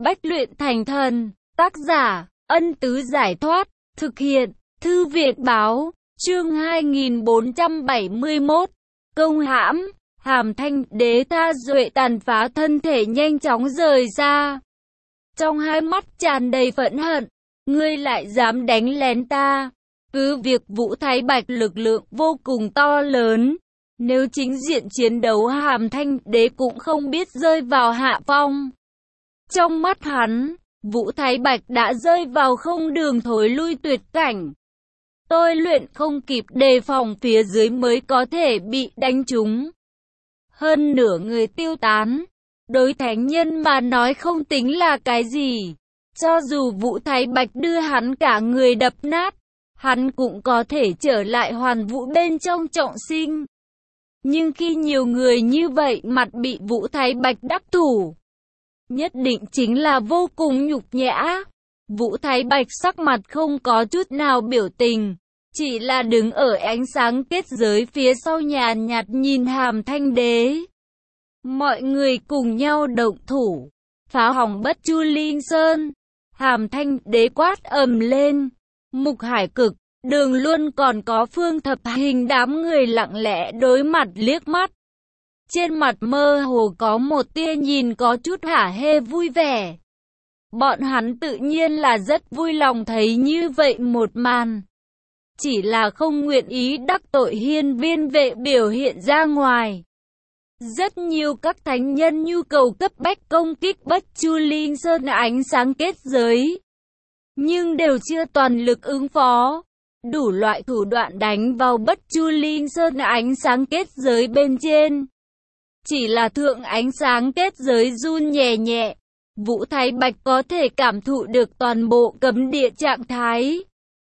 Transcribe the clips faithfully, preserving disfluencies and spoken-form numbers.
Bách luyện thành thần. Tác giả, Ân Tứ Giải Thoát. Thực hiện, Thư Viện Báo. Chương hai nghìn bốn trăm bảy mươi mốt. Công hãm. Hàm Thanh Đế tha duệ tàn phá thân thể nhanh chóng rời ra. Trong hai mắt tràn đầy phẫn hận. Ngươi lại dám đánh lén ta. Cứ việc Vũ Thái Bạch lực lượng vô cùng to lớn. Nếu chính diện chiến đấu Hàm Thanh Đế cũng không biết rơi vào hạ phong. Trong mắt hắn, Vũ Thái Bạch đã rơi vào không đường thối lui tuyệt cảnh. Tôi luyện không kịp đề phòng phía dưới mới có thể bị đánh trúng. Hơn nửa người tiêu tán. Đối thánh nhân mà nói không tính là cái gì. Cho dù Vũ Thái Bạch đưa hắn cả người đập nát, hắn cũng có thể trở lại hoàn vũ bên trong trọng sinh. Nhưng khi nhiều người như vậy mặt bị Vũ Thái Bạch đắc thủ, nhất định chính là vô cùng nhục nhã. Vũ Thái Bạch sắc mặt không có chút nào biểu tình, chỉ là đứng ở ánh sáng kết giới phía sau nhàn nhạt nhìn Hàm Thanh Đế. Mọi người cùng nhau động thủ, phá hỏng Bất Chu Linh Sơn. Hàm Thanh Đế quát ầm lên. Mục Hải Cực, Đường Luân còn có Phương Thập Hình đám người lặng lẽ đối mặt liếc mắt. Trên mặt mơ hồ có một tia nhìn có chút hả hê vui vẻ. Bọn hắn tự nhiên là rất vui lòng thấy như vậy một màn. Chỉ là không nguyện ý đắc tội Hiên Viên Vệ biểu hiện ra ngoài. Rất nhiều các thánh nhân nhu cầu cấp bách công kích Bất Chu Linh Sơn ánh sáng kết giới, nhưng đều chưa toàn lực ứng phó. Đủ loại thủ đoạn đánh vào Bất Chu Linh Sơn ánh sáng kết giới bên trên. Chỉ là thượng ánh sáng kết giới run nhẹ nhẹ. Vũ Thái Bạch có thể cảm thụ được toàn bộ cấm địa trạng thái.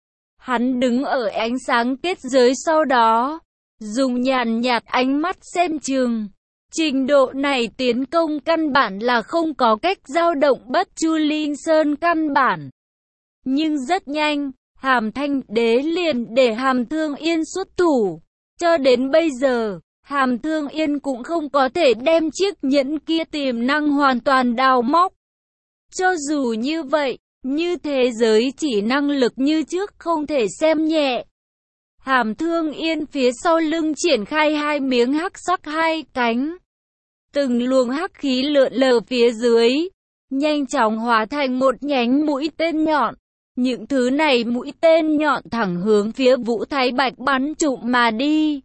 Hắn đứng ở ánh sáng kết giới sau đó, dùng nhàn nhạt ánh mắt xem chừng. Trình độ này tiến công căn bản là không có cách dao động Bất Chu Linh Sơn căn bản. Nhưng rất nhanh, Hàm Thanh Đế liền để Hàm Thương Yên xuất thủ. Cho đến bây giờ, Hàm Thương Yên cũng không có thể đem chiếc nhẫn kia tiềm năng hoàn toàn đào móc. Cho dù như vậy, như thế giới chỉ năng lực như trước không thể xem nhẹ. Hàm Thương Yên phía sau lưng triển khai hai miếng hắc sắc hai cánh. Từng luồng hắc khí lượn lờ phía dưới, nhanh chóng hóa thành một nhánh mũi tên nhọn. Những thứ này mũi tên nhọn thẳng hướng phía Vũ Thái Bạch bắn trụm mà đi.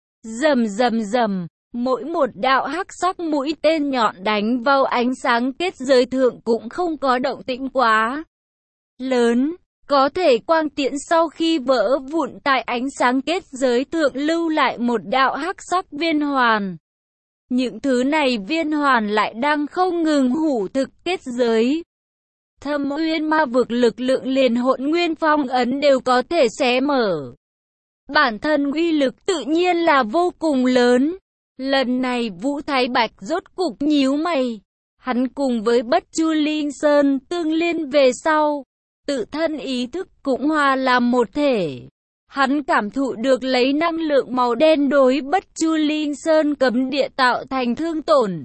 Rầm rầm rầm, mỗi một đạo hắc sắc mũi tên nhọn đánh vào ánh sáng kết giới thượng cũng không có động tĩnh quá lớn. Có thể quang tiễn sau khi vỡ vụn tại ánh sáng kết giới thượng lưu lại một đạo hắc sắc viên hoàn. Những thứ này viên hoàn lại đang không ngừng hủ thực kết giới. Thâm Uyên Ma vực lực lượng liền hỗn nguyên phong ấn đều có thể xé mở. Bản thân uy lực tự nhiên là vô cùng lớn. Lần này Vũ Thái Bạch rốt cục nhíu mày. Hắn cùng với Bất Chu Linh Sơn tương liên về sau, tự thân ý thức cũng hòa làm một thể. Hắn cảm thụ được lấy năng lượng màu đen đối Bất Chu Linh Sơn cấm địa tạo thành thương tổn.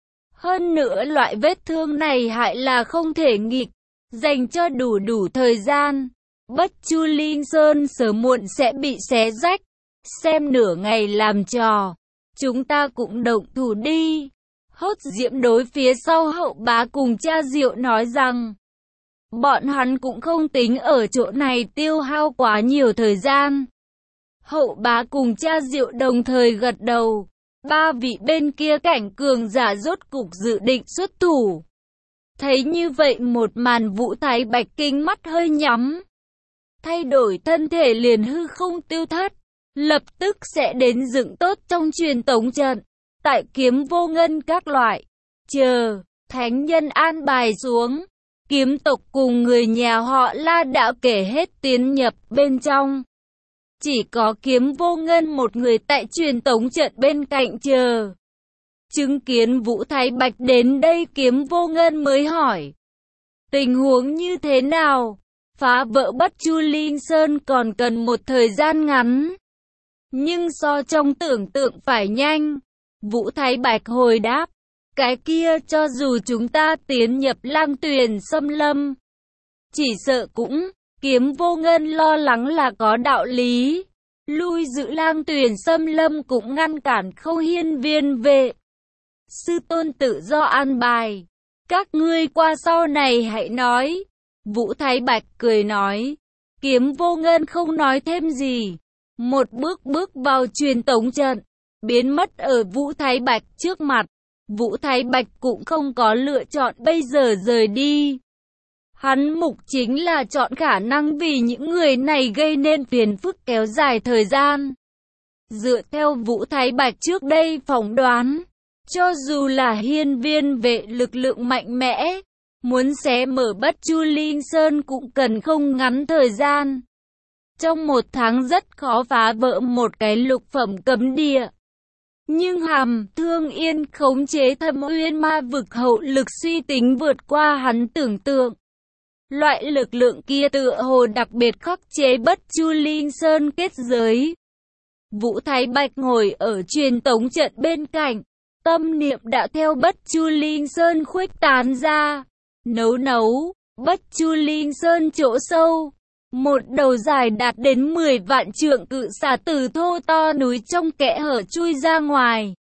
Hơn nữa loại vết thương này hại là không thể nghịch, dành cho đủ đủ thời gian. Bất Chu Linh Sơn sớm muộn sẽ bị xé rách. Xem nửa ngày làm trò, chúng ta cũng động thủ đi. Hốt Diễm đối phía sau Hậu Bá cùng Cha Diệu nói rằng, bọn hắn cũng không tính ở chỗ này tiêu hao quá nhiều thời gian. Hậu Bá cùng Cha Diệu đồng thời gật đầu. Ba vị bên kia cảnh cường giả rốt cục dự định xuất thủ. Thấy như vậy một màn, Vũ Thái Bạch kinh mắt hơi nhắm. Thay đổi thân thể liền hư không tiêu thất. Lập tức sẽ đến dựng tốt trong truyền tống trận. Tại Kiếm Vô Ngân các loại. Chờ, thánh nhân an bài xuống. Kiếm tộc cùng người nhà họ La đã kể hết tiến nhập bên trong. Chỉ có Kiếm Vô Ngân một người tại truyền tống trận bên cạnh chờ. Chứng kiến Vũ Thái Bạch đến đây, Kiếm Vô Ngân mới hỏi. Tình huống như thế nào? Phá vỡ Bất Chu Linh Sơn còn cần một thời gian ngắn, nhưng so trong tưởng tượng phải nhanh. Vũ Thái Bạch hồi đáp. cái kia cho dù chúng ta tiến nhập Lang Tuyền xâm lâm, chỉ sợ cũng, Kiếm Vô Ngân lo lắng là có đạo lý. Lui giữ Lang Tuyền xâm lâm cũng ngăn cản không Hiên Viên vệ. Sư tôn tự do an bài. Các ngươi qua sau này hãy nói. Vũ Thái Bạch cười nói. Kiếm Vô Ngân không nói thêm gì. Một bước bước vào truyền tống trận, biến mất ở Vũ Thái Bạch trước mặt. Vũ Thái Bạch cũng không có lựa chọn bây giờ rời đi. Hắn mục chính là chọn khả năng vì những người này gây nên phiền phức kéo dài thời gian. Dựa theo Vũ Thái Bạch trước đây phỏng đoán, cho dù là Hiên Viên vệ lực lượng mạnh mẽ, muốn xé mở Bất Chu Linh Sơn cũng cần không ngắn thời gian. Trong một tháng rất khó phá vỡ một cái lục phẩm cấm địa. Nhưng Hàm Thương Yên khống chế Thâm Uyên Ma vực hậu lực suy tính vượt qua hắn tưởng tượng. Loại lực lượng kia tựa hồ đặc biệt khắc chế Bất Chu Linh Sơn kết giới. Vũ Thái Bạch ngồi ở truyền tống trận bên cạnh, tâm niệm đã theo Bất Chu Linh Sơn khuếch tán ra. Nấu nấu, Bất Chu Linh Sơn chỗ sâu, một đầu dài đạt đến mười vạn trượng cự xà từ thô to núi trong kẽ hở chui ra ngoài.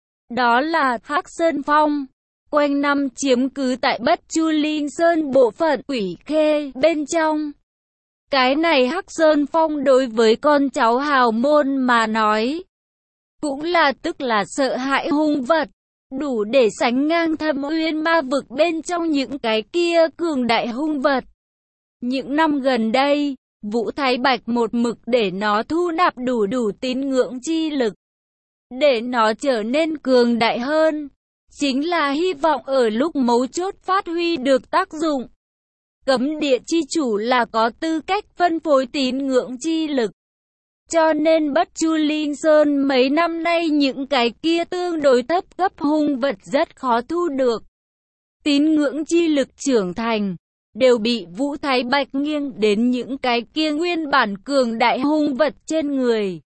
Đó là Hắc Sơn Phong, quanh năm chiếm cứ tại Bất Chu Linh Sơn bộ phận Quỷ Khê bên trong. Cái này Hắc Sơn Phong đối với con cháu hào môn mà nói, cũng là tức là sợ hãi hung vật, đủ để sánh ngang Thâm Uyên Ma vực bên trong những cái kia cường đại hung vật. Những năm gần đây, Vũ Thái Bạch một mực để nó thu nạp đủ đủ tín ngưỡng chi lực, để nó trở nên cường đại hơn, chính là hy vọng ở lúc mấu chốt phát huy được tác dụng. Cấm địa chi chủ là có tư cách phân phối tín ngưỡng chi lực. Cho nên Bất Chu Linh Sơn mấy năm nay những cái kia tương đối thấp cấp hung vật rất khó thu được. Tín ngưỡng chi lực trưởng thành, đều bị Vũ Thái Bạch nghiêng đến những cái kia nguyên bản cường đại hung vật trên người.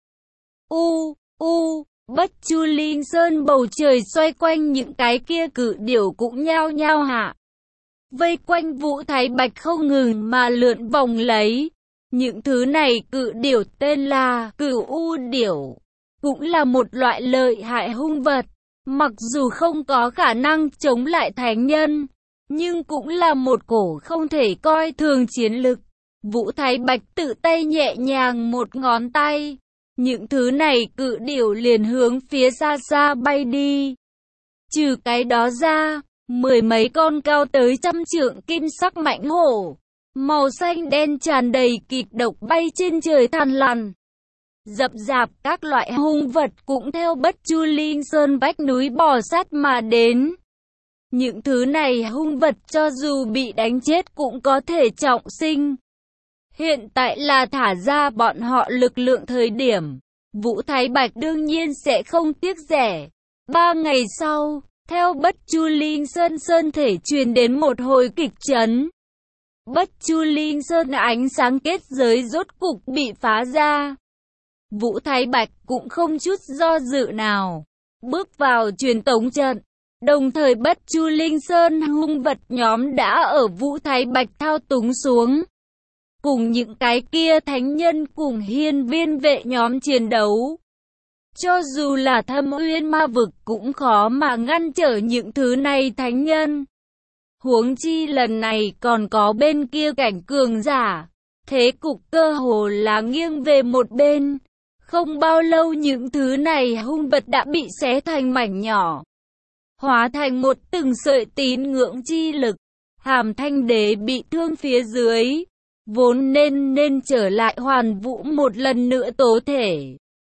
U, u, Bất Chu Linh Sơn bầu trời xoay quanh những cái kia cự điểu cũng nhao nhao hạ. Vây quanh Vũ Thái Bạch không ngừng mà lượn vòng lấy. Những thứ này cự điểu tên là Cửu U điểu, cũng là một loại lợi hại hung vật. Mặc dù không có khả năng chống lại thánh nhân, nhưng cũng là một cổ không thể coi thường chiến lực. Vũ Thái Bạch tự tay nhẹ nhàng một ngón tay, những thứ này cự điểu liền hướng phía xa xa bay đi. Trừ cái đó ra, mười mấy con cao tới trăm trượng kim sắc mãnh hổ, màu xanh đen tràn đầy kịch độc bay trên trời than lằn. Dập dạp các loại hung vật cũng theo Bất Chu Linh Sơn vách núi bò sát mà đến. Những thứ này hung vật cho dù bị đánh chết cũng có thể trọng sinh. Hiện tại là thả ra bọn họ lực lượng thời điểm, Vũ Thái Bạch đương nhiên sẽ không tiếc rẻ. Ba ngày sau, theo Bất Chu Linh Sơn Sơn thể truyền đến một hồi kịch chấn. Bất Chu Linh Sơn ánh sáng kết giới rốt cục bị phá ra. Vũ Thái Bạch cũng không chút do dự nào, bước vào truyền tống trận. Đồng thời Bất Chu Linh Sơn hung vật nhóm đã ở Vũ Thái Bạch thao túng xuống. Cùng những cái kia thánh nhân cùng Hiên Viên vệ nhóm chiến đấu. Cho dù là Thâm Uyên Ma vực cũng khó mà ngăn trở những thứ này thánh nhân. Huống chi lần này còn có bên kia cảnh cường giả. Thế cục cơ hồ là nghiêng về một bên. Không bao lâu những thứ này hung vật đã bị xé thành mảnh nhỏ, hóa thành một từng sợi tín ngưỡng chi lực. Hàm Thanh Đế bị thương phía dưới, vốn nên nên trở lại hoàn vũ một lần nữa tố thể.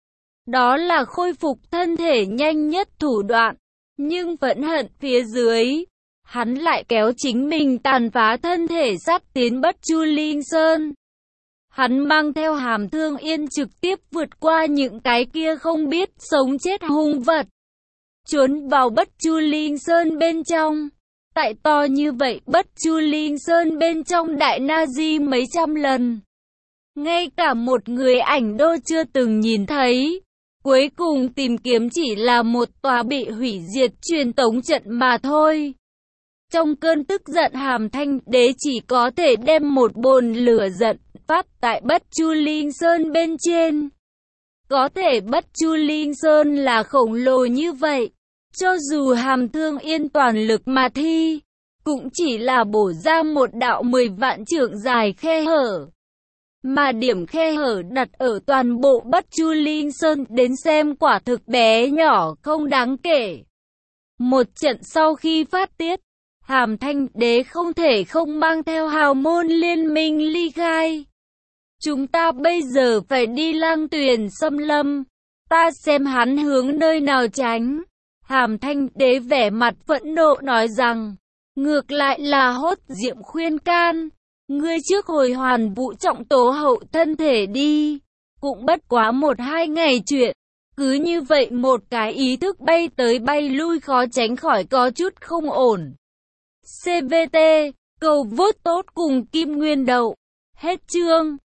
Đó là khôi phục thân thể nhanh nhất thủ đoạn, nhưng vẫn hận phía dưới, hắn lại kéo chính mình tàn phá thân thể sắp tiến Bất Chu Linh Sơn. Hắn mang theo Hàm Thương Yên trực tiếp vượt qua những cái kia không biết sống chết hung vật, trốn vào Bất Chu Linh Sơn bên trong. Tại to như vậy Bất Chu Linh Sơn bên trong đại na di mấy trăm lần, ngay cả một người ảnh đô chưa từng nhìn thấy. Cuối cùng tìm kiếm chỉ là một tòa bị hủy diệt truyền tống trận mà thôi. Trong cơn tức giận, Hàm Thanh Đế chỉ có thể đem một bồn lửa giận phát tại Bất Chu Linh Sơn bên trên. Có thể Bất Chu Linh Sơn là khổng lồ như vậy, cho dù Hàm Thương Yên toàn lực mà thi, cũng chỉ là bổ ra một đạo mười vạn trượng dài khe hở. Mà điểm khe hở đặt ở toàn bộ Bất Chu Linh Sơn đến xem quả thực bé nhỏ không đáng kể. Một trận sau khi phát tiết, Hàm Thanh Đế không thể không mang theo hào môn liên minh ly khai. Chúng ta bây giờ phải đi Lang Tuyền xâm lâm, ta xem hắn hướng nơi nào tránh. Hàm Thanh Đế vẻ mặt phẫn nộ nói rằng, ngược lại là Hốt Diệm khuyên can, ngươi trước hồi hoàn Vũ Trọng Tố hậu thân thể đi, cũng bất quá một hai ngày chuyện. Cứ như vậy một cái ý thức bay tới bay lui khó tránh khỏi có chút không ổn. xê vê tê, cầu vote tốt cùng Kim Nguyên Đậu. Hết chương.